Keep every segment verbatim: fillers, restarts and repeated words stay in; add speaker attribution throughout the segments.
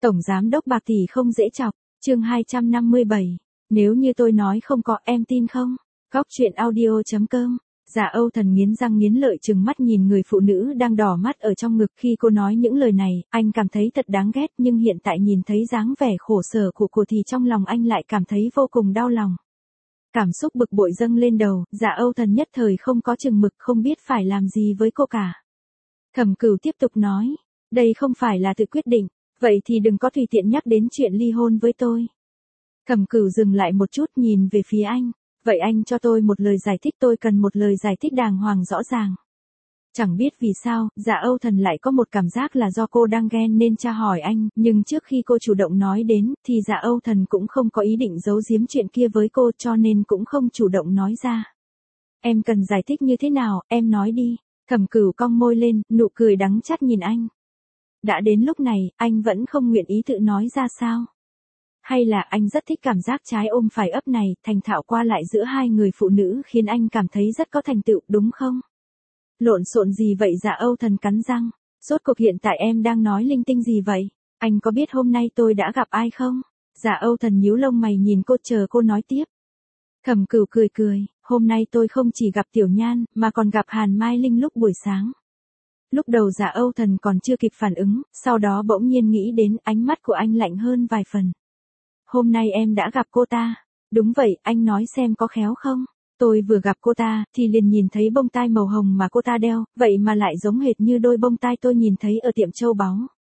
Speaker 1: Tổng giám đốc bạc tỷ không dễ chọc, chương hai trăm năm mươi bảy. Nếu như tôi nói không có, em tin không? Góc truyện audio chấm com. Dạ Âu Thần nghiến răng nghiến lợi trừng mắt nhìn người phụ nữ đang đỏ mắt ở trong ngực khi cô nói những lời này, anh cảm thấy thật đáng ghét, nhưng hiện tại nhìn thấy dáng vẻ khổ sở của cô thì trong lòng anh lại cảm thấy vô cùng đau lòng. Cảm xúc bực bội dâng lên đầu, Dạ Âu Thần nhất thời không có chừng mực, không biết phải làm gì với cô cả. Thẩm Cửu tiếp tục nói, đây không phải là tự quyết định, vậy thì đừng có tùy tiện nhắc đến chuyện ly hôn với tôi. Thẩm Cửu dừng lại một chút nhìn về phía anh, vậy anh cho tôi một lời giải thích, tôi cần một lời giải thích đàng hoàng rõ ràng. Chẳng biết vì sao, Dạ Âu Thần lại có một cảm giác là do cô đang ghen nên tra hỏi anh, nhưng trước khi cô chủ động nói đến, thì Dạ Âu Thần cũng không có ý định giấu giếm chuyện kia với cô, cho nên cũng không chủ động nói ra. Em cần giải thích như thế nào, em nói đi. Thẩm Cửu cong môi lên, nụ cười đắng chát nhìn anh. Đã đến lúc này, anh vẫn không nguyện ý tự nói ra sao? Hay là anh rất thích cảm giác trái ôm phải ấp này, thành thạo qua lại giữa hai người phụ nữ khiến anh cảm thấy rất có thành tựu, đúng không? Lộn xộn gì vậy? Dạ Âu Thần cắn răng. Rốt cuộc hiện tại em đang nói linh tinh gì vậy? Anh có biết hôm nay tôi đã gặp ai không? Dạ Âu Thần nhíu lông mày nhìn cô, chờ cô nói tiếp. Thẩm Cửu cười cười, hôm nay tôi không chỉ gặp Tiểu Nhan, mà còn gặp Hàn Mai Linh lúc buổi sáng. Lúc đầu Dạ Âu Thần còn chưa kịp phản ứng, sau đó bỗng nhiên nghĩ đến, ánh mắt của anh lạnh hơn vài phần. Hôm nay em đã gặp cô ta. Đúng vậy, anh nói xem có khéo không? Tôi vừa gặp cô ta, thì liền nhìn thấy bông tai màu hồng mà cô ta đeo, vậy mà lại giống hệt như đôi bông tai tôi nhìn thấy ở tiệm châu báu.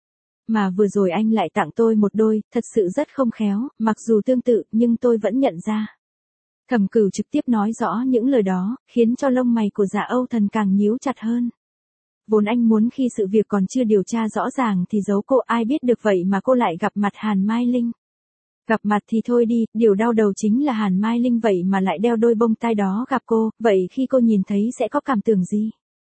Speaker 1: Mà vừa rồi anh lại tặng tôi một đôi, thật sự rất không khéo, mặc dù tương tự, nhưng tôi vẫn nhận ra. Thẩm Cửu trực tiếp nói rõ những lời đó, khiến cho lông mày của Dạ Âu Thần càng nhíu chặt hơn. Vốn anh muốn khi sự việc còn chưa điều tra rõ ràng thì giấu cô, ai biết được vậy mà cô lại gặp mặt Hàn Mai Linh. Gặp mặt thì thôi đi, điều đau đầu chính là Hàn Mai Linh vậy mà lại đeo đôi bông tai đó gặp cô, vậy khi cô nhìn thấy sẽ có cảm tưởng gì?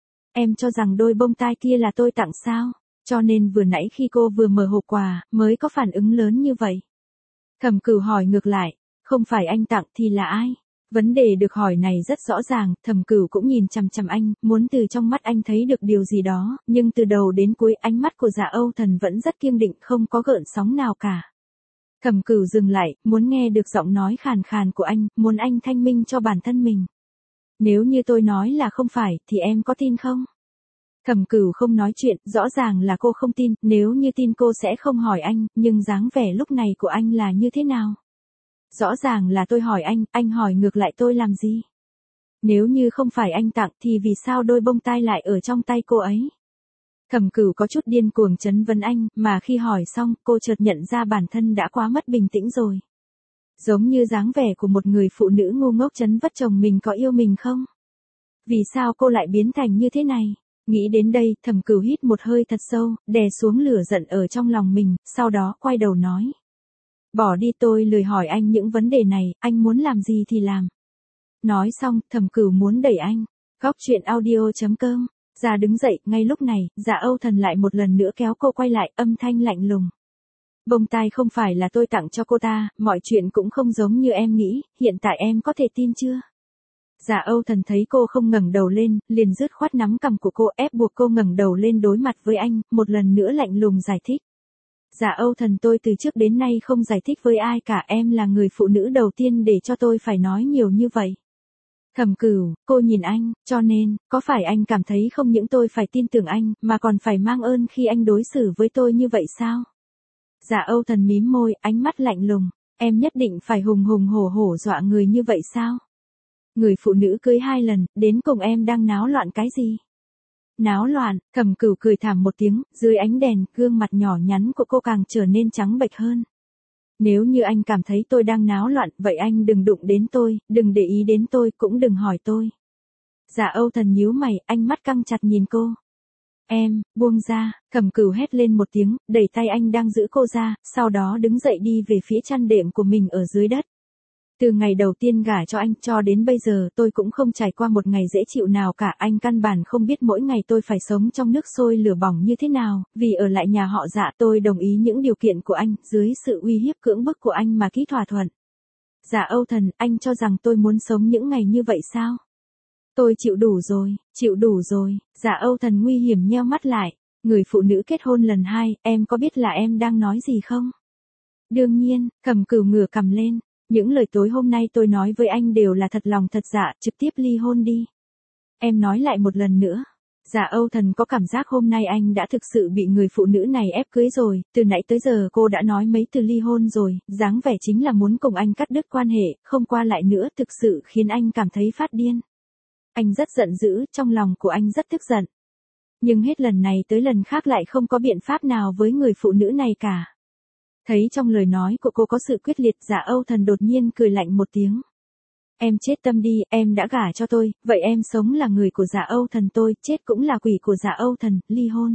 Speaker 1: Em cho rằng đôi bông tai kia là tôi tặng sao? Cho nên vừa nãy khi cô vừa mở hộp quà, mới có phản ứng lớn như vậy. Thẩm Cửu hỏi ngược lại, không phải anh tặng thì là ai? Vấn đề được hỏi này rất rõ ràng, Thẩm Cửu cũng nhìn chằm chằm anh, muốn từ trong mắt anh thấy được điều gì đó, nhưng từ đầu đến cuối ánh mắt của Dạ Âu Thần vẫn rất kiên định, không có gợn sóng nào cả. Thẩm Cửu dừng lại, muốn nghe được giọng nói khàn khàn của anh, muốn anh thanh minh cho bản thân mình. Nếu như tôi nói là không phải, thì em có tin không? Thẩm Cửu không nói chuyện, rõ ràng là cô không tin, nếu như tin cô sẽ không hỏi anh, nhưng dáng vẻ lúc này của anh là như thế nào? Rõ ràng là tôi hỏi anh, anh hỏi ngược lại tôi làm gì? Nếu như không phải anh tặng thì vì sao đôi bông tai lại ở trong tay cô ấy? Thẩm Cửu có chút điên cuồng trấn vấn anh, mà khi hỏi xong, cô chợt nhận ra bản thân đã quá mất bình tĩnh rồi. Giống như dáng vẻ của một người phụ nữ ngu ngốc trấn vất chồng mình có yêu mình không? Vì sao cô lại biến thành như thế này? Nghĩ đến đây, Thẩm Cửu hít một hơi thật sâu, đè xuống lửa giận ở trong lòng mình, sau đó quay đầu nói. Bỏ đi, tôi lười hỏi anh những vấn đề này, anh muốn làm gì thì làm. Nói xong, Thẩm Cửu muốn đẩy anh. Góc truyện audio chấm com. Ra đứng dậy, ngay lúc này, Dạ Âu Thần lại một lần nữa kéo cô quay lại, âm thanh lạnh lùng. Bông tai không phải là tôi tặng cho cô ta, mọi chuyện cũng không giống như em nghĩ, hiện tại em có thể tin chưa? Dạ Âu Thần thấy cô không ngẩng đầu lên, liền dứt khoát nắm cằm của cô, ép buộc cô ngẩng đầu lên đối mặt với anh, một lần nữa lạnh lùng giải thích. Dạ Âu Thần, tôi từ trước đến nay không giải thích với ai cả, em là người phụ nữ đầu tiên để cho tôi phải nói nhiều như vậy. Thẩm Cửu, cô nhìn anh, cho nên, có phải anh cảm thấy không những tôi phải tin tưởng anh, mà còn phải mang ơn khi anh đối xử với tôi như vậy sao? Dạ Âu Thần mím môi, ánh mắt lạnh lùng, em nhất định phải hùng hùng hổ hổ dọa người như vậy sao? Người phụ nữ cưới hai lần, đến cùng em đang náo loạn cái gì? Náo loạn? Thẩm Cửu cười thảm một tiếng, dưới ánh đèn, gương mặt nhỏ nhắn của cô càng trở nên trắng bệch hơn. Nếu như anh cảm thấy tôi đang náo loạn, vậy anh đừng đụng đến tôi, đừng để ý đến tôi, cũng đừng hỏi tôi. Dạ Âu Thần nhíu mày, ánh mắt căng chặt nhìn cô. Em, buông ra, Thẩm Cửu hét lên một tiếng, đẩy tay anh đang giữ cô ra, sau đó đứng dậy đi về phía chăn đệm của mình ở dưới đất. Từ ngày đầu tiên gả cho anh cho đến bây giờ tôi cũng không trải qua một ngày dễ chịu nào cả, anh căn bản không biết mỗi ngày tôi phải sống trong nước sôi lửa bỏng như thế nào, vì ở lại nhà họ Dạ tôi đồng ý những điều kiện của anh, dưới sự uy hiếp cưỡng bức của anh mà ký thỏa thuận. Dạ Âu Thần, anh cho rằng tôi muốn sống những ngày như vậy sao? Tôi chịu đủ rồi, chịu đủ rồi, Dạ Âu Thần nguy hiểm nheo mắt lại. Người phụ nữ kết hôn lần hai, em có biết là em đang nói gì không? Đương nhiên, Thẩm Cửu ngửa cằm lên. Những lời tối hôm nay tôi nói với anh đều là thật lòng thật dạ, trực tiếp ly hôn đi. Em nói lại một lần nữa. Dạ Âu Thần có cảm giác hôm nay anh đã thực sự bị người phụ nữ này ép cưới rồi, từ nãy tới giờ cô đã nói mấy từ ly hôn rồi, dáng vẻ chính là muốn cùng anh cắt đứt quan hệ, không qua lại nữa thực sự khiến anh cảm thấy phát điên. Anh rất giận dữ, trong lòng của anh rất tức giận. Nhưng hết lần này tới lần khác lại không có biện pháp nào với người phụ nữ này cả. Thấy trong lời nói của cô có sự quyết liệt, Dạ Âu Thần đột nhiên cười lạnh một tiếng. Em chết tâm đi, em đã gả cho tôi, vậy em sống là người của Dạ Âu Thần tôi, chết cũng là quỷ của Dạ Âu Thần, ly hôn.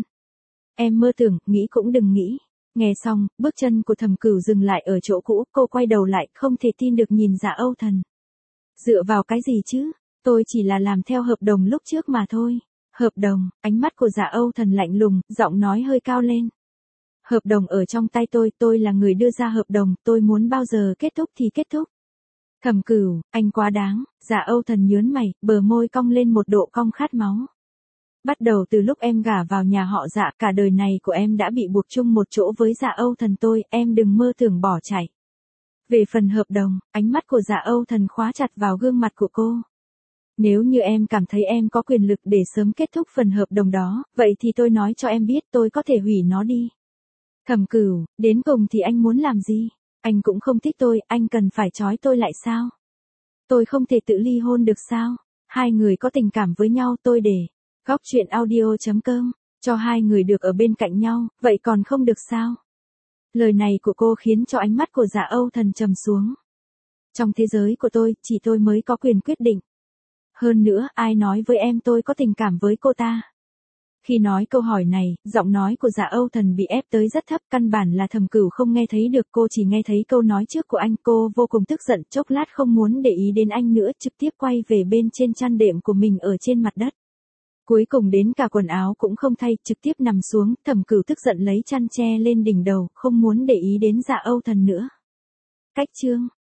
Speaker 1: Em mơ tưởng, nghĩ cũng đừng nghĩ. Nghe xong, bước chân của Thẩm Cửu dừng lại ở chỗ cũ, cô quay đầu lại, không thể tin được nhìn Dạ Âu Thần. Dựa vào cái gì chứ, tôi chỉ là làm theo hợp đồng lúc trước mà thôi. Hợp đồng, ánh mắt của Dạ Âu Thần lạnh lùng, giọng nói hơi cao lên. Hợp đồng ở trong tay tôi, tôi là người đưa ra hợp đồng, tôi muốn bao giờ kết thúc thì kết thúc. Thẩm Cửu, anh quá đáng, Dạ Âu Thần nhớn mày, bờ môi cong lên một độ cong khát máu. Bắt đầu từ lúc em gả vào nhà họ Dạ, cả đời này của em đã bị buộc chung một chỗ với Dạ Âu Thần tôi, em đừng mơ tưởng bỏ chạy. Về phần hợp đồng, ánh mắt của Dạ Âu Thần khóa chặt vào gương mặt của cô. Nếu như em cảm thấy em có quyền lực để sớm kết thúc phần hợp đồng đó, vậy thì tôi nói cho em biết tôi có thể hủy nó đi. Thẩm Cửu, đến cùng thì anh muốn làm gì? Anh cũng không thích tôi, anh cần phải trói tôi lại sao? Tôi không thể tự ly hôn được sao? Hai người có tình cảm với nhau tôi để. Góc truyện audio chấm com, cho hai người được ở bên cạnh nhau, vậy còn không được sao? Lời này của cô khiến cho ánh mắt của Dạ Âu Thần trầm xuống. Trong thế giới của tôi, chỉ tôi mới có quyền quyết định. Hơn nữa, ai nói với em tôi có tình cảm với cô ta? Khi nói câu hỏi này, giọng nói của Dạ Âu Thần bị ép tới rất thấp, căn bản là Thẩm Cửu không nghe thấy được, cô chỉ nghe thấy câu nói trước của anh, cô vô cùng tức giận, chốc lát không muốn để ý đến anh nữa, trực tiếp quay về bên trên chăn đệm của mình ở trên mặt đất. Cuối cùng đến cả quần áo cũng không thay, trực tiếp nằm xuống, Thẩm Cửu tức giận lấy chăn che lên đỉnh đầu, không muốn để ý đến Dạ Âu Thần nữa. Cách chương